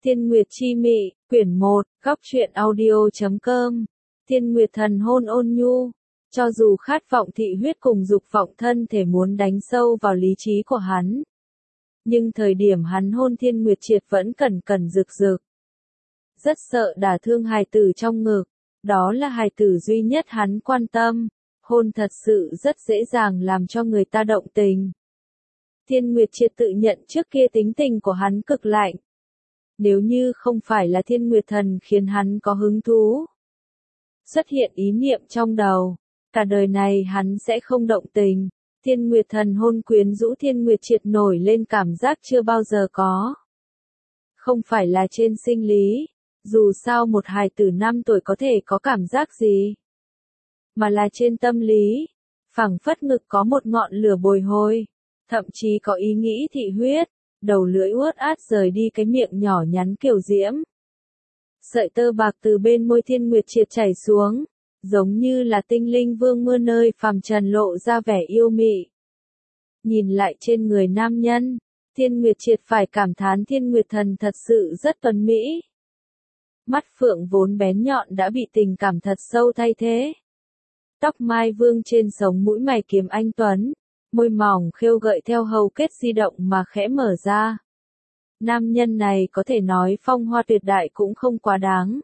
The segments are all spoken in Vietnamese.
Thiên Nguyệt chi mị, quyển 1, góc truyện audio.com. Thiên Nguyệt thần hôn ôn nhu, cho dù khát vọng thị huyết cùng dục vọng thân thể muốn đánh sâu vào lý trí của hắn. Nhưng thời điểm hắn hôn Thiên Nguyệt Triệt vẫn cẩn cẩn rực rực. Rất sợ đả thương hài tử trong ngực, đó là hài tử duy nhất hắn quan tâm, hôn thật sự rất dễ dàng làm cho người ta động tình. Thiên Nguyệt Triệt tự nhận trước kia tính tình của hắn cực lạnh. Nếu như không phải là Thiên Nguyệt thần khiến hắn có hứng thú, xuất hiện ý niệm trong đầu, cả đời này hắn sẽ không động tình. Thiên Nguyệt thần hôn quyến rũ Thiên Nguyệt Triệt nổi lên cảm giác chưa bao giờ có. Không phải là trên sinh lý, dù sao một hài tử 5 tuổi có thể có cảm giác gì, mà là trên tâm lý, phảng phất ngực có một ngọn lửa bồi hồi, thậm chí có ý nghĩ thị huyết, đầu lưỡi uất át rời đi cái miệng nhỏ nhắn kiều diễm. Sợi tơ bạc từ bên môi Thiên Nguyệt Triệt chảy xuống, giống như là tinh linh vương mưa nơi phàm trần lộ ra vẻ yêu mị. Nhìn lại trên người nam nhân, Thiên Nguyệt Triệt phải cảm thán Thiên Nguyệt thần thật sự rất tuấn mỹ. Mắt phượng vốn bén nhọn đã bị tình cảm thật sâu thay thế. Tóc mai vương trên sống mũi mày kiếm anh tuấn, môi mỏng khêu gợi theo hầu kết di động mà khẽ mở ra. Nam nhân này có thể nói phong hoa tuyệt đại cũng không quá đáng.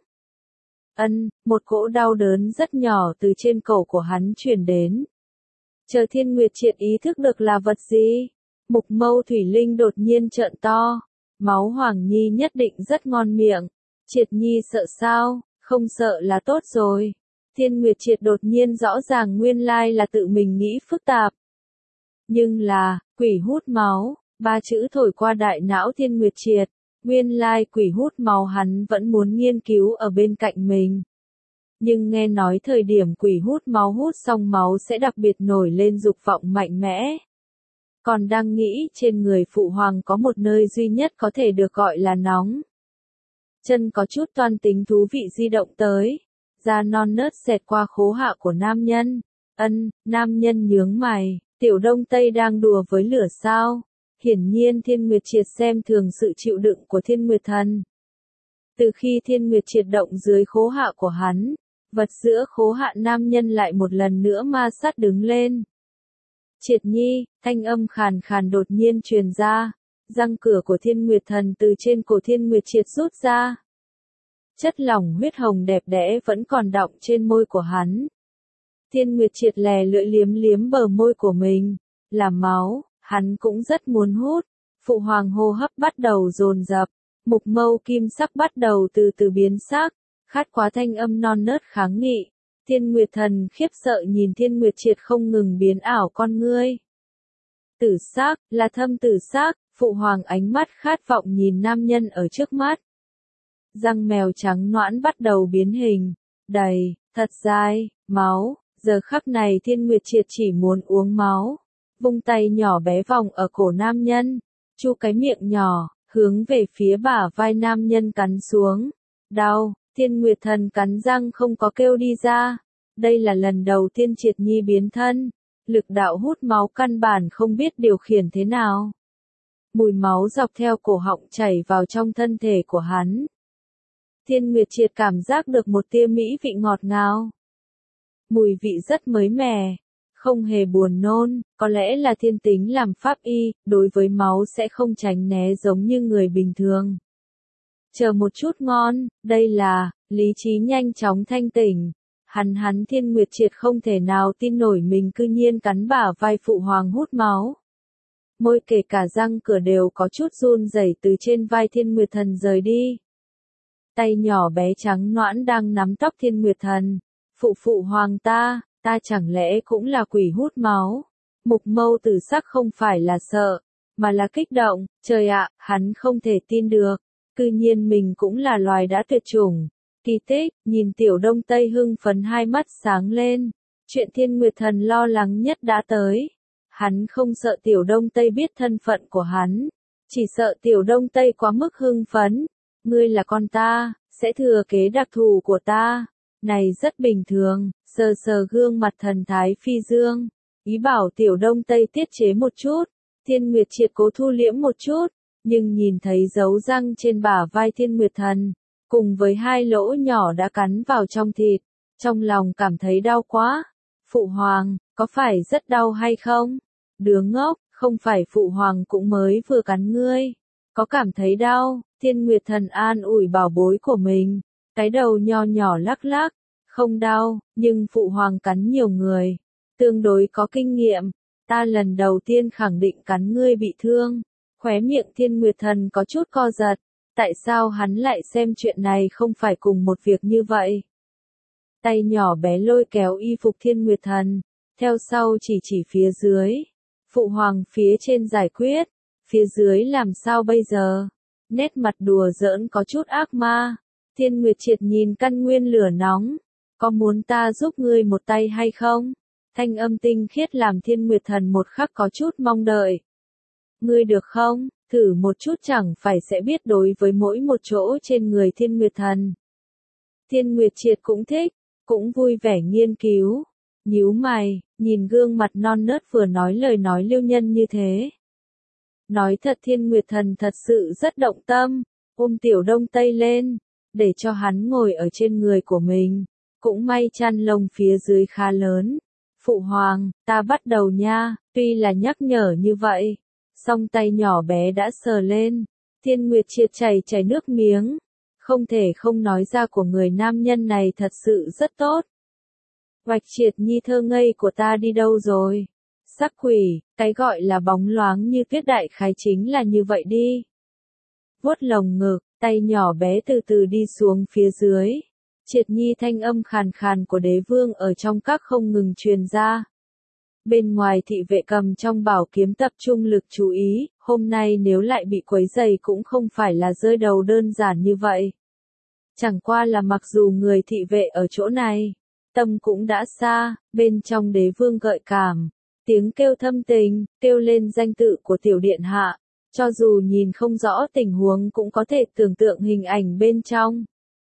Một cỗ đau đớn rất nhỏ từ trên cổ của hắn truyền đến. Chờ Thiên Nguyệt Triệt ý thức được là vật gì, mục mâu thủy linh đột nhiên trợn to. Máu Hoàng Nhi nhất định rất ngon miệng. Triệt Nhi sợ sao, không sợ là tốt rồi. Thiên Nguyệt Triệt đột nhiên rõ ràng nguyên lai là tự mình nghĩ phức tạp. Nhưng là, quỷ hút máu, 3 chữ thổi qua đại não Thiên Nguyệt Triệt, nguyên lai quỷ hút máu hắn vẫn muốn nghiên cứu ở bên cạnh mình. Nhưng nghe nói thời điểm quỷ hút máu hút xong máu sẽ đặc biệt nổi lên dục vọng mạnh mẽ. Còn đang nghĩ trên người phụ hoàng có một nơi duy nhất có thể được gọi là nóng. Chân có chút toan tính thú vị di động tới, da non nớt xẹt qua khố hạ của nam nhân. Nam nhân nhướng mày. Tiểu Đông Tây đang đùa với lửa sao? Hiển nhiên Thiên Nguyệt Triệt xem thường sự chịu đựng của Thiên Nguyệt thần. Từ khi Thiên Nguyệt Triệt động dưới khố hạ của hắn, vật giữa khố hạ nam nhân lại một lần nữa ma sát đứng lên. Triệt Nhi, thanh âm khàn khàn đột nhiên truyền ra, răng cửa của Thiên Nguyệt thần từ trên cổ Thiên Nguyệt Triệt rút ra. Chất lỏng huyết hồng đẹp đẽ vẫn còn đọng trên môi của hắn. Thiên Nguyệt Triệt lè lưỡi liếm liếm bờ môi của mình, làm máu, hắn cũng rất muốn hút. Phụ hoàng hô hấp bắt đầu dồn dập, mục mâu kim sắc bắt đầu từ từ biến sắc, khát quá thanh âm non nớt kháng nghị. Thiên Nguyệt thần khiếp sợ nhìn Thiên Nguyệt Triệt không ngừng biến ảo con ngươi. Tử sắc, là thâm tử sắc, phụ hoàng ánh mắt khát vọng nhìn nam nhân ở trước mắt. Răng mèo trắng nõn bắt đầu biến hình, đầy, thật dài, máu. Giờ khắc này Thiên Nguyệt Triệt chỉ muốn uống máu. Vung tay nhỏ bé vòng ở cổ nam nhân, chu cái miệng nhỏ, hướng về phía bả vai nam nhân cắn xuống. Đau, Thiên Nguyệt thần cắn răng không có kêu đi ra. Đây là lần đầu tiên Triệt Nhi biến thân, lực đạo hút máu căn bản không biết điều khiển thế nào. Mùi máu dọc theo cổ họng chảy vào trong thân thể của hắn. Thiên Nguyệt Triệt cảm giác được một tia mỹ vị ngọt ngào. Mùi vị rất mới mẻ, không hề buồn nôn, có lẽ là thiên tính làm pháp y, đối với máu sẽ không tránh né giống như người bình thường. Chờ một chút ngon, đây là, lý trí nhanh chóng thanh tỉnh. Hắn Thiên Nguyệt Triệt không thể nào tin nổi mình cư nhiên cắn bả vai phụ hoàng hút máu. Môi kể cả răng cửa đều có chút run rẩy từ trên vai Thiên Nguyệt thần rời đi. Tay nhỏ bé trắng nõn đang nắm tóc Thiên Nguyệt thần. Phụ hoàng ta chẳng lẽ cũng là quỷ hút máu? Mục mâu tử sắc không phải là sợ, mà là kích động. Trời ạ, hắn không thể tin được. Cư nhiên mình cũng là loài đã tuyệt chủng. Kỳ tích, nhìn Tiểu Đông Tây hưng phấn hai mắt sáng lên. Chuyện Thiên Nguyệt thần lo lắng nhất đã tới. Hắn không sợ Tiểu Đông Tây biết thân phận của hắn. Chỉ sợ Tiểu Đông Tây quá mức hưng phấn. Ngươi là con ta, sẽ thừa kế đặc thù của ta. Này rất bình thường, sờ gương mặt thần thái phi dương. Ý bảo Tiểu Đông Tây tiết chế một chút. Thiên Nguyệt Triệt cố thu liễm một chút. nhưng nhìn thấy dấu răng trên bả vai Thiên Nguyệt Thần, cùng với hai lỗ nhỏ đã cắn vào trong thịt, trong lòng cảm thấy đau quá. Phụ hoàng, có phải rất đau hay không? Đứa ngốc, không phải phụ hoàng cũng mới vừa cắn ngươi. Có cảm thấy đau? Thiên Nguyệt Thần an ủi bảo bối của mình, cái đầu nho nhỏ lắc lắc, không đau, nhưng phụ hoàng cắn nhiều người, tương đối có kinh nghiệm, ta lần đầu tiên khẳng định cắn ngươi bị thương. Khóe miệng Thiên Nguyệt Thần có chút co giật, tại sao hắn lại xem chuyện này không phải cùng một việc như vậy? Tay nhỏ bé lôi kéo y phục Thiên Nguyệt Thần, theo sau chỉ phía dưới. Phụ hoàng phía trên giải quyết, phía dưới làm sao bây giờ? Nét mặt đùa giỡn có chút ác ma. Thiên Nguyệt Triệt nhìn căn nguyên lửa nóng, có muốn ta giúp ngươi một tay hay không? Thanh âm tinh khiết làm Thiên Nguyệt Thần một khắc có chút mong đợi. Ngươi được không? Thử một chút chẳng phải sẽ biết đối với mỗi một chỗ trên người Thiên Nguyệt Thần. Thiên Nguyệt Triệt cũng thích, cũng vui vẻ nghiên cứu. Nhíu mày, nhìn gương mặt non nớt vừa nói lời nói lưu nhân như thế. Nói thật Thiên Nguyệt Thần thật sự rất động tâm, ôm Tiểu Đông Tây lên, để cho hắn ngồi ở trên người của mình. Cũng may chăn lông phía dưới khá lớn. Phụ hoàng, ta bắt đầu nha, tuy là nhắc nhở như vậy. Song tay nhỏ bé đã sờ lên. Thiên Nguyệt Triệt chảy nước miếng. Không thể không nói ra của người nam nhân này thật sự rất tốt. Bạch Triệt Nhi thơ ngây của ta đi đâu rồi? Sắc quỷ, cái gọi là bóng loáng như tuyết đại khái chính là như vậy đi. Vuốt lồng ngực, tay nhỏ bé từ từ đi xuống phía dưới. Triệt Nhi thanh âm khàn khàn của đế vương ở trong các không ngừng truyền ra. Bên ngoài thị vệ cầm trong bảo kiếm tập trung lực chú ý, hôm nay nếu lại bị quấy rầy cũng không phải là rơi đầu đơn giản như vậy. Chẳng qua là mặc dù người thị vệ ở chỗ này, tâm cũng đã xa, bên trong đế vương gợi cảm, tiếng kêu thâm tình, kêu lên danh tự của tiểu điện hạ, cho dù nhìn không rõ tình huống cũng có thể tưởng tượng hình ảnh bên trong.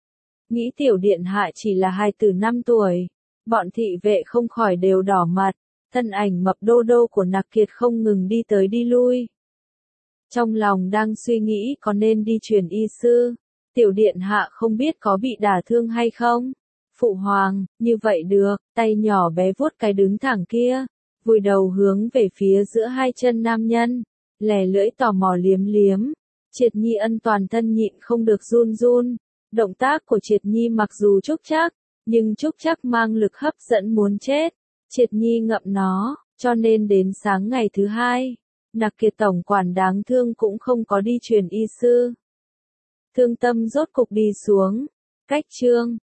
Nghĩ tiểu điện hạ chỉ là hài tử 5 tuổi, bọn thị vệ không khỏi đều đỏ mặt, thân ảnh mập đô đô của Nặc Kiệt không ngừng đi tới đi lui. Trong lòng đang suy nghĩ có nên đi truyền y sư, tiểu điện hạ không biết có bị đả thương hay không. Phụ hoàng, như vậy được, tay nhỏ bé vuốt cái đứng thẳng kia, vùi đầu hướng về phía giữa hai chân nam nhân, lè lưỡi tò mò liếm liếm. Triệt Nhi ân toàn thân nhịn không được run run. Động tác của Triệt Nhi mặc dù trúc trắc, nhưng trúc trắc mang lực hấp dẫn muốn chết. Triệt Nhi ngậm nó, cho nên đến sáng ngày thứ hai, Nặc Kiệt tổng quản đáng thương cũng không có đi truyền y sư. Thương tâm rốt cục đi xuống. Cách chương